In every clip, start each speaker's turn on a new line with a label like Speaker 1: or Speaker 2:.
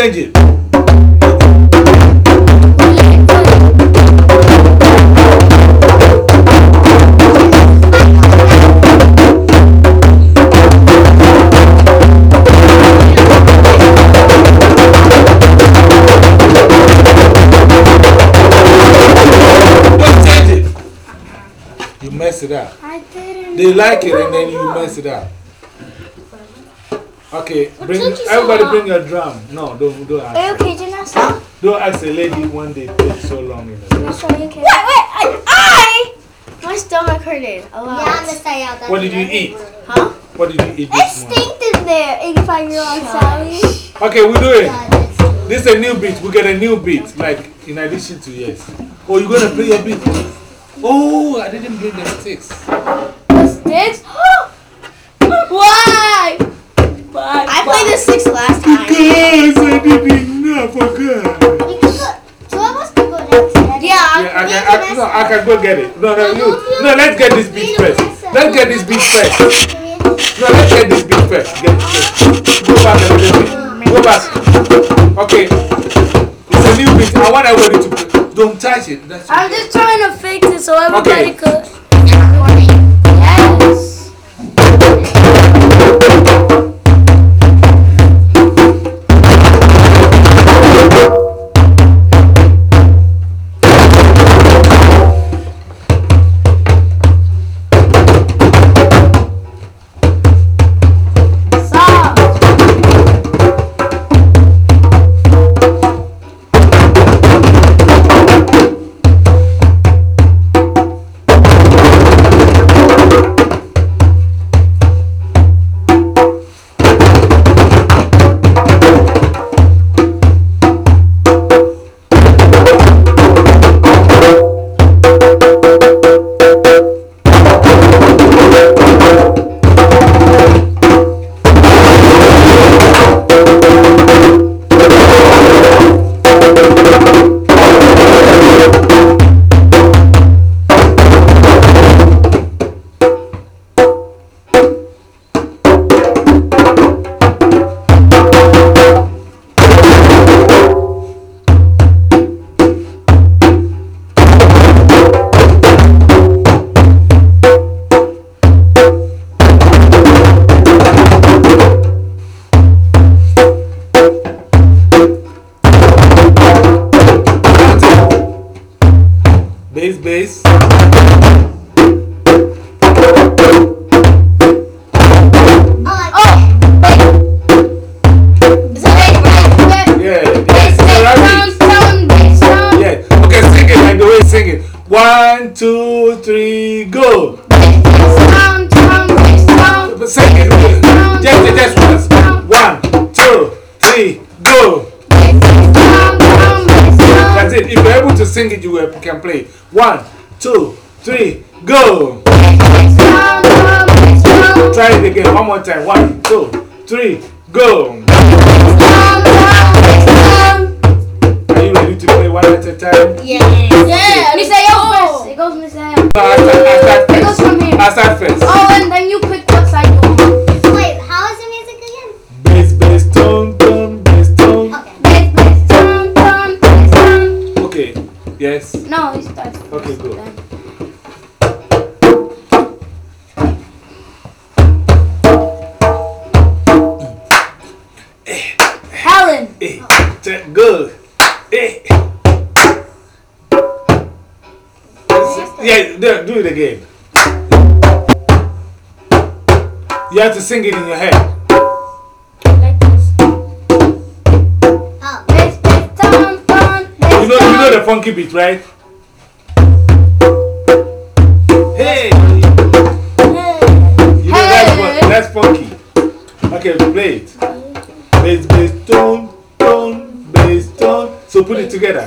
Speaker 1: change it. Mess it up.
Speaker 2: I didn't.
Speaker 1: They like it and then you mess it up. Okay, everybody bring your drum. No, don't ask.
Speaker 2: Are you okay, Janessa?
Speaker 1: Don't ask a lady when they take so long in the
Speaker 2: Janessa, are you okay? Wait, my stomach hurted a lot.
Speaker 3: Yeah,
Speaker 1: what did you eat?
Speaker 2: Huh?
Speaker 1: What did you eat
Speaker 2: It
Speaker 1: this morning?
Speaker 2: stinked in there, 85-year-old Sally.
Speaker 1: Okay, we do it. This is a new beat. We get a new beat, like in addition to yes. Oh, you're going to play your beat? Oh, I didn't bring the sticks.
Speaker 2: Sticks? Why? I played the sticks last time.
Speaker 1: Because I didn't know, for God.
Speaker 3: Two of us can go next.
Speaker 1: Yeah, I can go get it. No, let's get this beat first. Let's get this beat first. No, let's get this beat first. Go back a little bit. Go back. Okay. It's a new beat. I want everybody to play. Don't touch it.
Speaker 2: I'm just trying to fix it so everybody could. Yes.
Speaker 1: Bass. Yeah. Okay, sing it like the way sing it. 1, 2, 3, go. Sing it. Just once. 1, 2, 3, go. That's it. If you're able to sing it, you can play. 1, 2, 3, go. Try it again. One more time. 1, 2, 3, go. Are you ready to play one at a time?
Speaker 2: Yeah. Misael first. It goes Misael. It goes from here.
Speaker 1: I start first.
Speaker 2: Oh, and then you pick what side you want.
Speaker 3: Wait, how is the music again?
Speaker 1: Bass, tone, bass, tone.
Speaker 3: Okay.
Speaker 2: Bass, tone, bass, tone.
Speaker 1: Okay. Yes.
Speaker 2: No, he starts.
Speaker 1: Okay, go.
Speaker 2: Helen.
Speaker 1: Good. Yeah, do it again. You have to sing it in your head.
Speaker 2: Like this.
Speaker 3: Oh.
Speaker 2: Bass, tone, bass,
Speaker 1: You know the funky beat, right? Hey! You know that's funky. Okay, play it. Bass, tone, bass, tone. So put it together.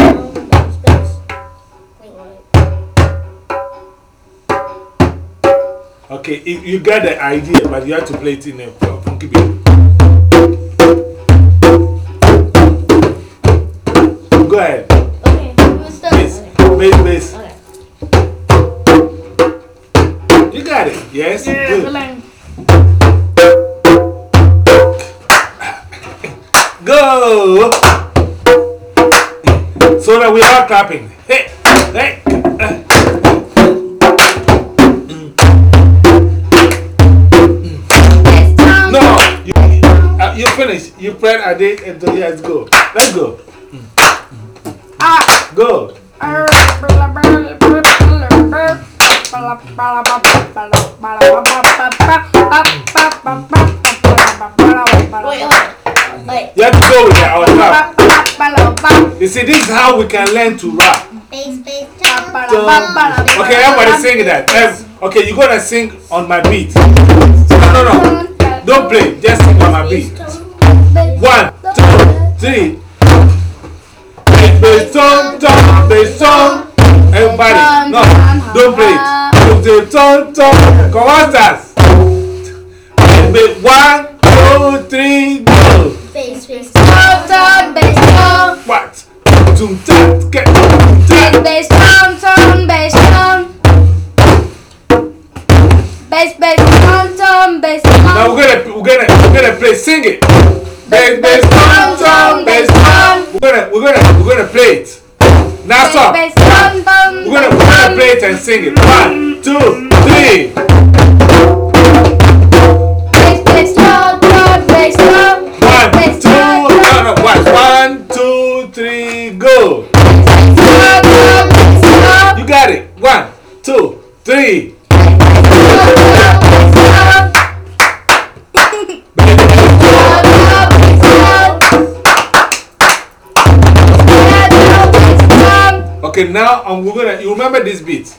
Speaker 1: Okay, you got the idea, but you have to play it in a funky beat. Go ahead.
Speaker 2: Okay, what's the
Speaker 1: Bass.
Speaker 2: Okay.
Speaker 1: You got it. Yes?
Speaker 2: Yeah,
Speaker 1: Good.
Speaker 2: learn.
Speaker 1: Go! clapping. Hey, hey. No, you finish. You press a day until let's go. Let's go. Go.
Speaker 3: Wait.
Speaker 1: You have to go with our rap. You see, this is how we can learn to rap.
Speaker 3: Bass.
Speaker 1: Okay, everybody sing that. Okay, you're gonna sing on my beat. No. Don't play, just sing on my beat. 1, 2, 3. Bass tom, bass tom. Everybody, no, don't play it. Tom. Come on, stars. 1, 2, 3, go.
Speaker 3: Bass.
Speaker 1: What? Now we're gonna play. Sing it. Bass tom. We're gonna play it. Now stop. We're gonna play it and sing it. 1, 2, 3. 1, 2, 3, go. You got it. 1, 2, 3. Okay, now you remember this beat.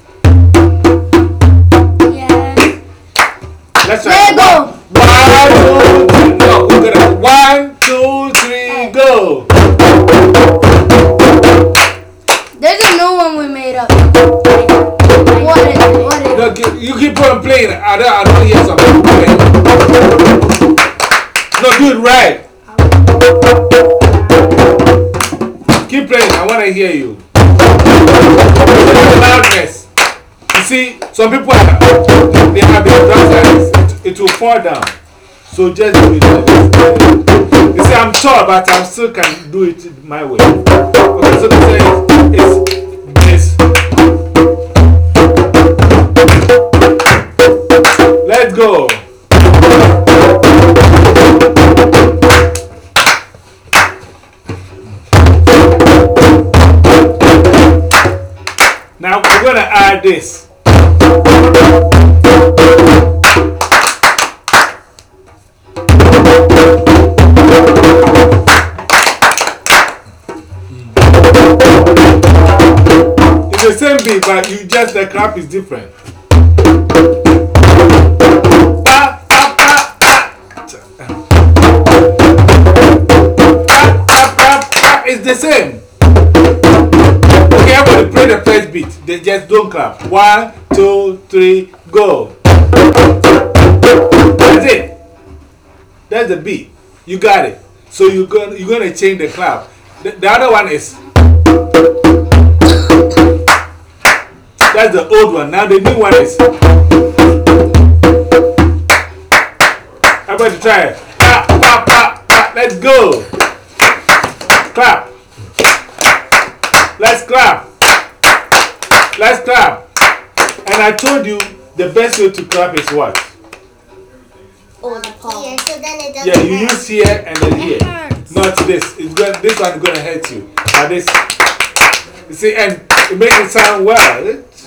Speaker 2: Yeah.
Speaker 1: Let's try.
Speaker 2: Go.
Speaker 1: 1, 2, 3. No, we're gonna 1, 2, 3, go.
Speaker 2: There's a new one we made up. What is it?
Speaker 1: No, you keep on playing. I don't hear something playing. No, do it right. Keep playing. I want to hear you. Loudness. You see, some people they have their drums like this. It will fall down. So just do it like this. You see, I'm tall, but I still can do it my way. Okay, so this is this. Let's go. Now we're going to add this. It's the same beat, but the clap is different. It's the same. Okay, everybody play the first beat. They just don't clap. 1, 2, 3, go. That's it. That's the beat. You got it. So you're gonna change the clap. The other one is. That's the old one. Now the new one is. Everybody try it. Let's go. Clap. Let's clap. Let's clap. And I told you the best way to clap is what?
Speaker 3: Here, so then it doesn't
Speaker 1: Yeah, you use here and then here. Not this. This one is going to hurt you. Now this. You see, and it makes it sound well.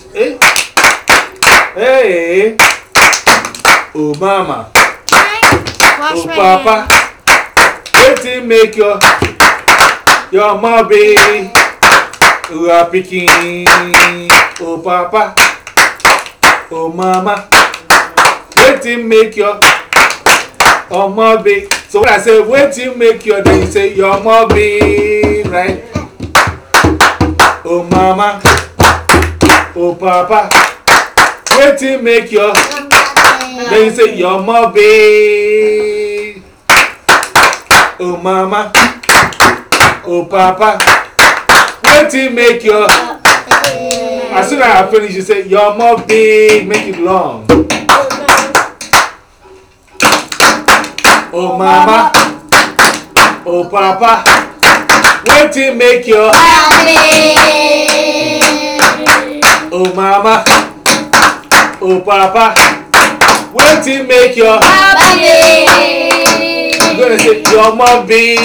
Speaker 1: Hey. Oh, mama. Oh, papa. Wait till make your mommy. You are picking. Oh, papa. Oh, mama. Wait till make your mommy. So when I say wait till make your, then you say your mommy, right? Oh, mama. Oh, papa. Wait till make your, then you say your mommy. Oh, mama. Oh, papa. Wait till make your. As soon as I finish, you say your mommy. Make it long. Oh, mama. Oh, papa. Wait till make your oh mama, oh papa. Wait till make your I'm gonna say your mommy.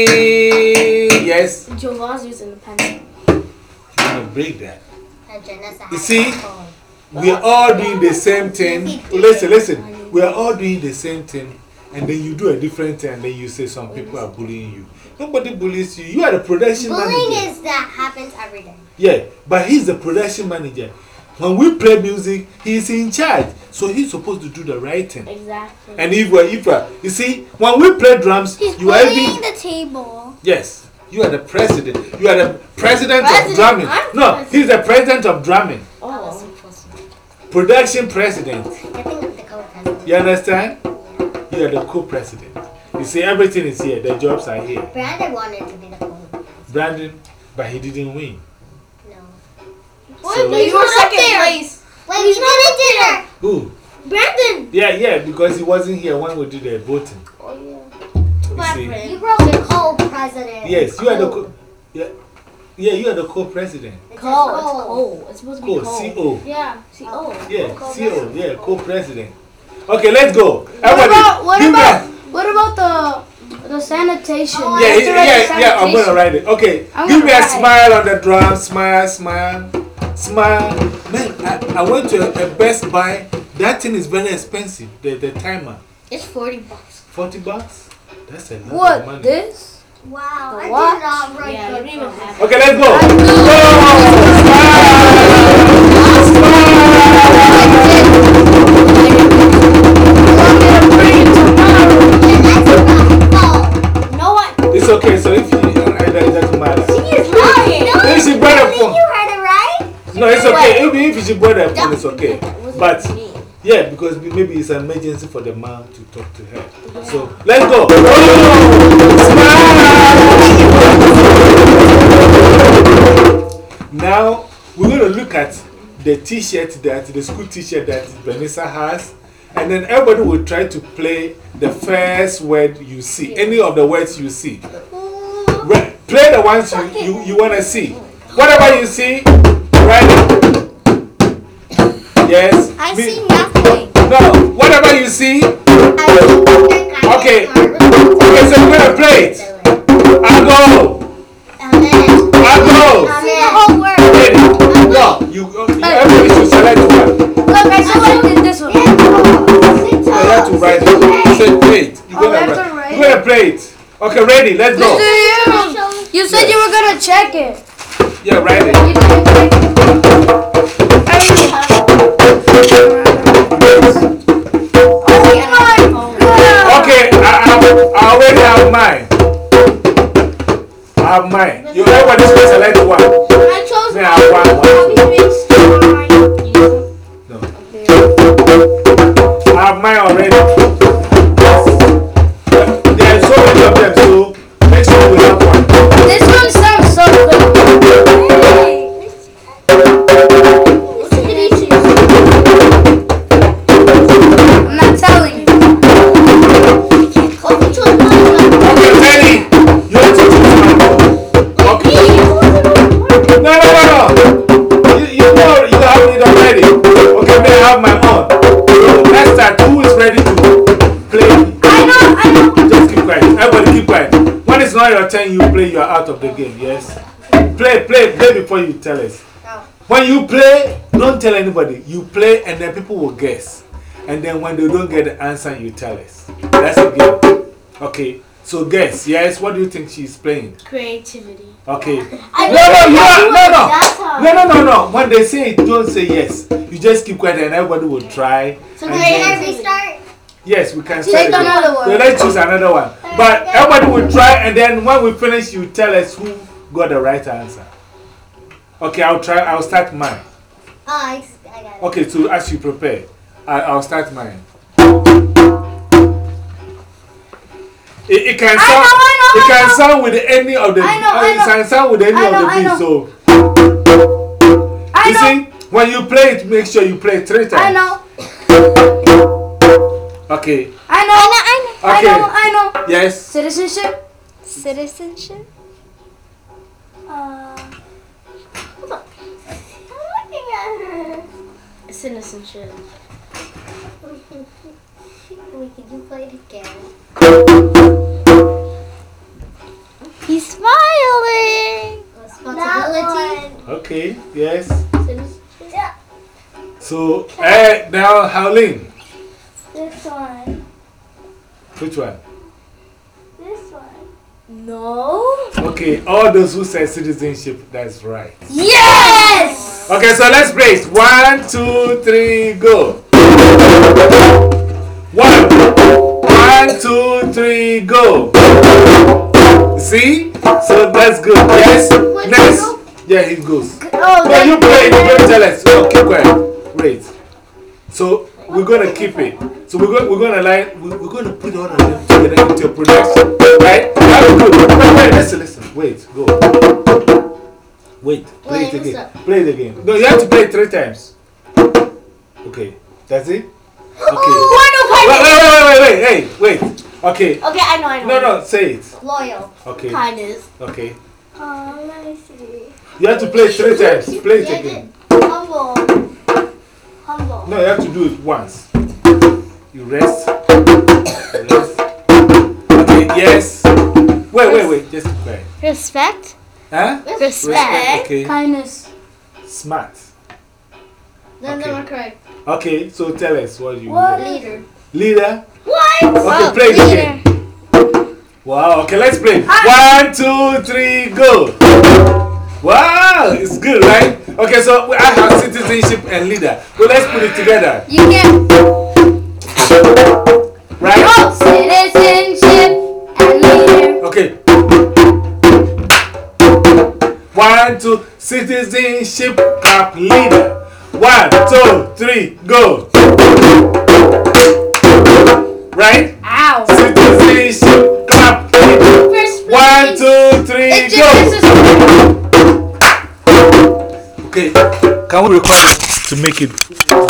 Speaker 1: Yes.
Speaker 2: Giovan's using the pen.
Speaker 1: I'm gonna break that. You see, we are all doing the same thing. Listen. We are all doing the same thing, and then you do a different thing, and then you say some people are bullying you. Nobody bullies you. You are the production manager.
Speaker 3: Bullying is that happens every day.
Speaker 1: Yeah, but he's the production manager. When we play music, he's in charge. So he's supposed to do the right thing.
Speaker 2: Exactly.
Speaker 1: And if you see, when we play drums, you are
Speaker 3: bullying the table.
Speaker 1: Yes, you are the president. You are the president of drumming. No, he's the president of drumming.
Speaker 2: Oh.
Speaker 1: Production president.
Speaker 3: I think I'm the co-president.
Speaker 1: You understand? You are the co-president. You see, everything is here. The jobs are here.
Speaker 3: Brandon wanted to be the co-president.
Speaker 1: Brandon, but he didn't win.
Speaker 3: No.
Speaker 1: So,
Speaker 2: You were second place.
Speaker 3: Wait, he's not a dinner.
Speaker 1: who?
Speaker 2: Brandon.
Speaker 1: Yeah, because he wasn't here when we did the voting.
Speaker 2: Oh, yeah.
Speaker 1: You see?
Speaker 3: You wrote the co-president.
Speaker 1: Yes, you are the co. Yeah, you are the co-president.
Speaker 2: Co. It's supposed to be co.
Speaker 1: CO.
Speaker 2: Yeah, CO.
Speaker 1: Yeah, CO. Yeah, co-president. Okay, let's go. Everybody,
Speaker 2: What about the sanitation?
Speaker 1: Yeah, I'm gonna write it. Okay, give me a smile on the drum. Smile. Man, I went to a Best Buy. That thing is very expensive. The timer.
Speaker 2: It's $40.
Speaker 1: $40? That's a lot of money.
Speaker 2: What? This?
Speaker 3: Wow, I
Speaker 2: What?
Speaker 3: did not write
Speaker 2: Yeah,
Speaker 3: good
Speaker 2: you don't even
Speaker 3: for
Speaker 2: have
Speaker 1: Okay, let's go.
Speaker 3: No one.
Speaker 1: It's okay, so if you it doesn't matter.
Speaker 3: She is lying. No,
Speaker 1: If she brought a phone.
Speaker 3: you heard it right.
Speaker 1: No, it's okay. Even if she brought a phone, it's okay. But
Speaker 2: me.
Speaker 1: yeah, because maybe it's an emergency for the man to talk to her. So let's go. Now we're going to look at the t-shirt the school t-shirt that Vanessa has. And then everybody will try to play the first word you see. Any of the words you see. Play the ones you want to see. Whatever you see, write it. Yes.
Speaker 3: I see nothing.
Speaker 1: No, whatever you see. Okay. Okay, so we're going to play it. I'll go. Ready. No, everybody should select one.
Speaker 2: Look, I selected this one.
Speaker 1: You have to write it. Say play it. You're going to play it. Okay, ready, let's go.
Speaker 2: You said you were going to check it.
Speaker 1: Yeah, write it. Okay, I already have mine. I have mine. Everybody should select one.
Speaker 2: I chose
Speaker 1: I have one. No. I have mine already. There are so many of them, so make sure we have one.
Speaker 2: This one sounds so good. I'm not telling you.
Speaker 1: Okay, ready? You have to choose one. Okay. No. You know you have it already. Okay, may I have my own? So next time, who is ready to play?
Speaker 2: I know.
Speaker 1: Just keep quiet. Everybody keep quiet. When it's not your turn, you play, you are out of the game, yes? Play before you tell us. When you play, don't tell anybody. You play and then people will guess. And then when they don't get the answer, you tell us. That's a game. Okay, so guess, yes? What do you think she's playing?
Speaker 2: Creativity.
Speaker 1: Okay.
Speaker 2: No.
Speaker 1: No. When they say it, don't say yes. You just keep quiet and everybody will try.
Speaker 3: So can I restart?
Speaker 1: Yes, we can
Speaker 2: Take
Speaker 1: start.
Speaker 2: another one.
Speaker 1: So let's choose another one. But everybody will try and then when we finish, you tell us who got the right answer. Okay, I'll start mine.
Speaker 3: I got it.
Speaker 1: Okay, so as you prepare, I'll start mine. It can sound. It can sound with any of the. It can sound with any of the beats. So you see, when you play it, make sure you play 3 times.
Speaker 2: I know.
Speaker 1: Okay.
Speaker 2: I know.
Speaker 1: Okay.
Speaker 2: I know.
Speaker 1: Yes.
Speaker 2: Citizenship. Citizenship.
Speaker 3: Wait, can you play it again?
Speaker 4: He's smiling.
Speaker 3: Responsibility.
Speaker 1: Okay, yes.
Speaker 3: Yeah.
Speaker 1: So, now, Howlin.
Speaker 3: This one.
Speaker 1: Which one?
Speaker 3: This one.
Speaker 2: No.
Speaker 1: Okay, all those who said citizenship, that's right.
Speaker 2: Yes!
Speaker 1: Okay, so let's race. 1, 2, 3, go. 1, 2, 3, go. See? So that's good. Yes? Next. Yeah, he goes.
Speaker 2: Oh,
Speaker 1: No, you play. You don't tell us. No, keep quiet. Wait. So we're gonna keep it. So we're gonna put all of them together into a production. Right? That's good. Wait, listen. Wait, go. Wait, play it again. Play it again. No, you have to play it 3 times. Okay, that's it? Okay. Wait. Hey, wait. Okay.
Speaker 2: Okay, I know.
Speaker 1: No, say it.
Speaker 3: Loyal.
Speaker 1: Okay.
Speaker 2: Kindness.
Speaker 1: Okay.
Speaker 3: Let me see.
Speaker 1: You have to play it 3 times. Play it again.
Speaker 3: Humble.
Speaker 1: No, you have to do it once. You rest. Okay, yes. Wait. Just be quiet.
Speaker 4: Respect.
Speaker 1: Huh?
Speaker 4: Respect.
Speaker 1: Okay.
Speaker 2: Kindness.
Speaker 1: Smart.
Speaker 3: None of them are correct.
Speaker 1: Okay, so tell us what you
Speaker 3: Leader.
Speaker 1: Leader?
Speaker 3: What?
Speaker 1: Okay, play it again. Wow, okay, let's play. 1, 2, 3, go. Wow, it's good, right? Okay, so I have citizenship and leader. So let's put it together.
Speaker 2: You can.
Speaker 1: Right?
Speaker 2: Oh, citizenship and leader.
Speaker 1: Okay. 1, 2, citizenship, clap, leader. 1, 2, 3, go. Right?
Speaker 2: Ow.
Speaker 1: Citizenship, clap, leader. 1, 2, 3, go. Okay, can we record it to make it